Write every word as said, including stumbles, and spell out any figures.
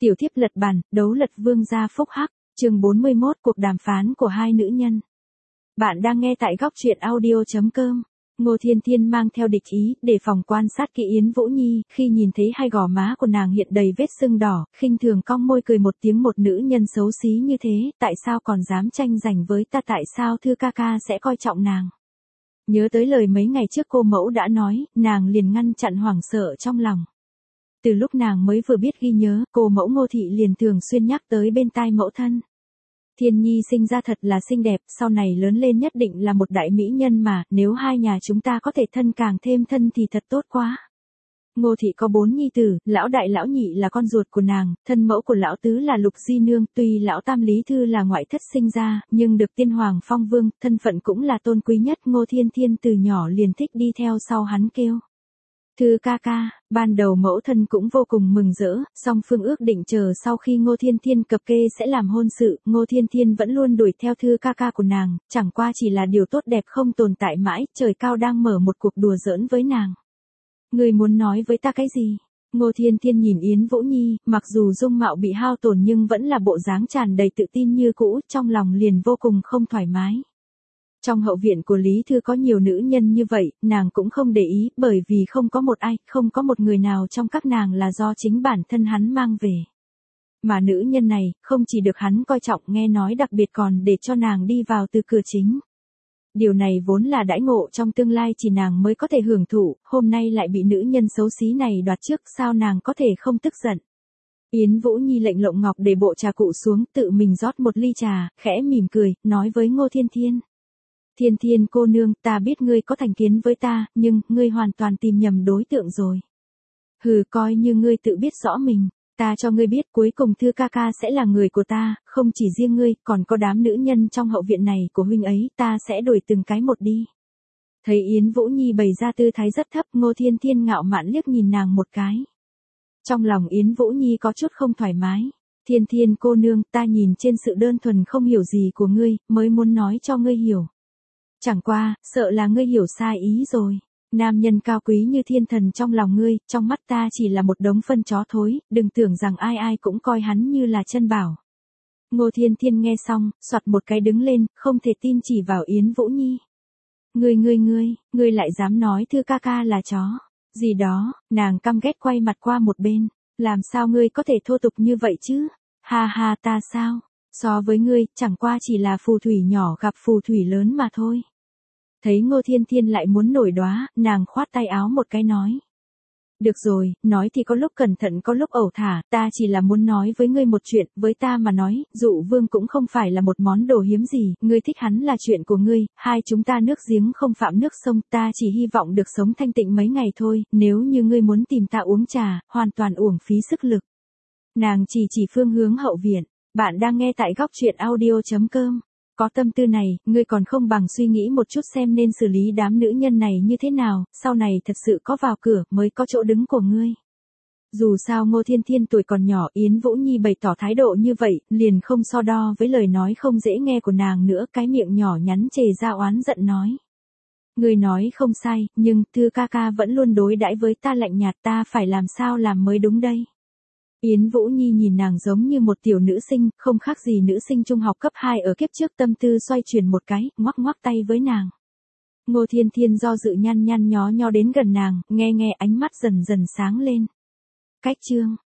Tiểu thiếp lật bàn, đấu lật vương gia phúc hắc, chương bốn mươi mốt cuộc đàm phán của hai nữ nhân. Bạn đang nghe tại góc truyện audio.com. Ngô Thiên Thiên mang theo địch ý, để phòng quan sát kỹ Yến Vũ Nhi, khi nhìn thấy hai gò má của nàng hiện đầy vết sưng đỏ, khinh thường cong môi cười một tiếng, một nữ nhân xấu xí như thế, tại sao còn dám tranh giành với ta, tại sao Thư ca ca sẽ coi trọng nàng. Nhớ tới lời mấy ngày trước cô mẫu đã nói, nàng liền ngăn chặn hoảng sợ trong lòng. Từ lúc nàng mới vừa biết ghi nhớ, cô mẫu Ngô Thị liền thường xuyên nhắc tới bên tai mẫu thân. Thiên Nhi sinh ra thật là xinh đẹp, sau này lớn lên nhất định là một đại mỹ nhân mà, nếu hai nhà chúng ta có thể thân càng thêm thân thì thật tốt quá. Ngô Thị có bốn nhi tử, lão đại lão nhị là con ruột của nàng, thân mẫu của lão tứ là Lục Di Nương, tuy lão tam Lý Thư là ngoại thất sinh ra, nhưng được tiên hoàng phong vương, thân phận cũng là tôn quý nhất. Ngô Thiên Thiên từ nhỏ liền thích đi theo sau hắn kêu Thư ca ca. Ban đầu mẫu thân cũng vô cùng mừng rỡ, song phương ước định chờ sau khi Ngô Thiên Thiên cập kê sẽ làm hôn sự, Ngô Thiên Thiên vẫn luôn đuổi theo Thư ca ca của nàng, chẳng qua chỉ là điều tốt đẹp không tồn tại mãi, trời cao đang mở một cuộc đùa giỡn với nàng. Người muốn nói với ta cái gì? Ngô Thiên Thiên nhìn Yến Vũ Nhi, mặc dù dung mạo bị hao tổn nhưng vẫn là bộ dáng tràn đầy tự tin như cũ, trong lòng liền vô cùng không thoải mái. Trong hậu viện của Lý Thư có nhiều nữ nhân như vậy, nàng cũng không để ý, bởi vì không có một ai, không có một người nào trong các nàng là do chính bản thân hắn mang về. Mà nữ nhân này, không chỉ được hắn coi trọng, nghe nói đặc biệt còn để cho nàng đi vào từ cửa chính. Điều này vốn là đãi ngộ trong tương lai chỉ nàng mới có thể hưởng thụ, hôm nay lại bị nữ nhân xấu xí này đoạt trước, sao nàng có thể không tức giận. Yến Vũ Nhi lệnh Lộng Ngọc để bộ trà cụ xuống, tự mình rót một ly trà, khẽ mỉm cười, nói với Ngô Thiên Thiên. Thiên Thiên cô nương, ta biết ngươi có thành kiến với ta, nhưng, ngươi hoàn toàn tìm nhầm đối tượng rồi. Hừ, coi như ngươi tự biết rõ mình, ta cho ngươi biết cuối cùng Thư ca ca sẽ là người của ta, không chỉ riêng ngươi, còn có đám nữ nhân trong hậu viện này của huynh ấy, ta sẽ đổi từng cái một đi. Thấy Yến Vũ Nhi bày ra tư thái rất thấp, Ngô Thiên Thiên ngạo mạn liếc nhìn nàng một cái. Trong lòng Yến Vũ Nhi có chút không thoải mái. Thiên Thiên cô nương, ta nhìn trên sự đơn thuần không hiểu gì của ngươi, mới muốn nói cho ngươi hiểu. Chẳng qua, sợ là ngươi hiểu sai ý rồi. Nam nhân cao quý như thiên thần trong lòng ngươi, trong mắt ta chỉ là một đống phân chó thối, đừng tưởng rằng ai ai cũng coi hắn như là chân bảo. Ngô Thiên Thiên nghe xong, soạt một cái đứng lên, không thể tin chỉ vào Yến Vũ Nhi. Ngươi ngươi ngươi, ngươi lại dám nói Thư ca ca là chó. Gì đó, nàng căm ghét quay mặt qua một bên. Làm sao ngươi có thể thô tục như vậy chứ? Ha ha, ta sao? So với ngươi, chẳng qua chỉ là phù thủy nhỏ gặp phù thủy lớn mà thôi. Thấy Ngô Thiên Thiên lại muốn nổi đoá, nàng khoát tay áo một cái nói. Được rồi, nói thì có lúc cẩn thận có lúc ẩu thả, ta chỉ là muốn nói với ngươi một chuyện, với ta mà nói, Dụ Vương cũng không phải là một món đồ hiếm gì, ngươi thích hắn là chuyện của ngươi, hai chúng ta nước giếng không phạm nước sông, ta chỉ hy vọng được sống thanh tịnh mấy ngày thôi, nếu như ngươi muốn tìm ta uống trà, hoàn toàn uổng phí sức lực. Nàng chỉ chỉ phương hướng hậu viện, bạn đang nghe tại góc truyện audio.com. Có tâm tư này, ngươi còn không bằng suy nghĩ một chút xem nên xử lý đám nữ nhân này như thế nào, sau này thật sự có vào cửa mới có chỗ đứng của ngươi. Dù sao Ngô Thiên Thiên tuổi còn nhỏ, Yến Vũ Nhi bày tỏ thái độ như vậy, liền không so đo với lời nói không dễ nghe của nàng nữa, cái miệng nhỏ nhắn chề ra oán giận nói. Ngươi nói không sai, nhưng Thư ca ca vẫn luôn đối đãi với ta lạnh nhạt, ta phải làm sao làm mới đúng đây. Yến Vũ Nhi nhìn nàng giống như một tiểu nữ sinh, không khác gì nữ sinh trung học cấp hai ở kiếp trước, tâm tư xoay chuyển một cái, ngoắc ngoắc tay với nàng. Ngô Thiên Thiên do dự nhăn nhăn nhó nhó đến gần nàng, nghe nghe ánh mắt dần dần sáng lên. Cách chương,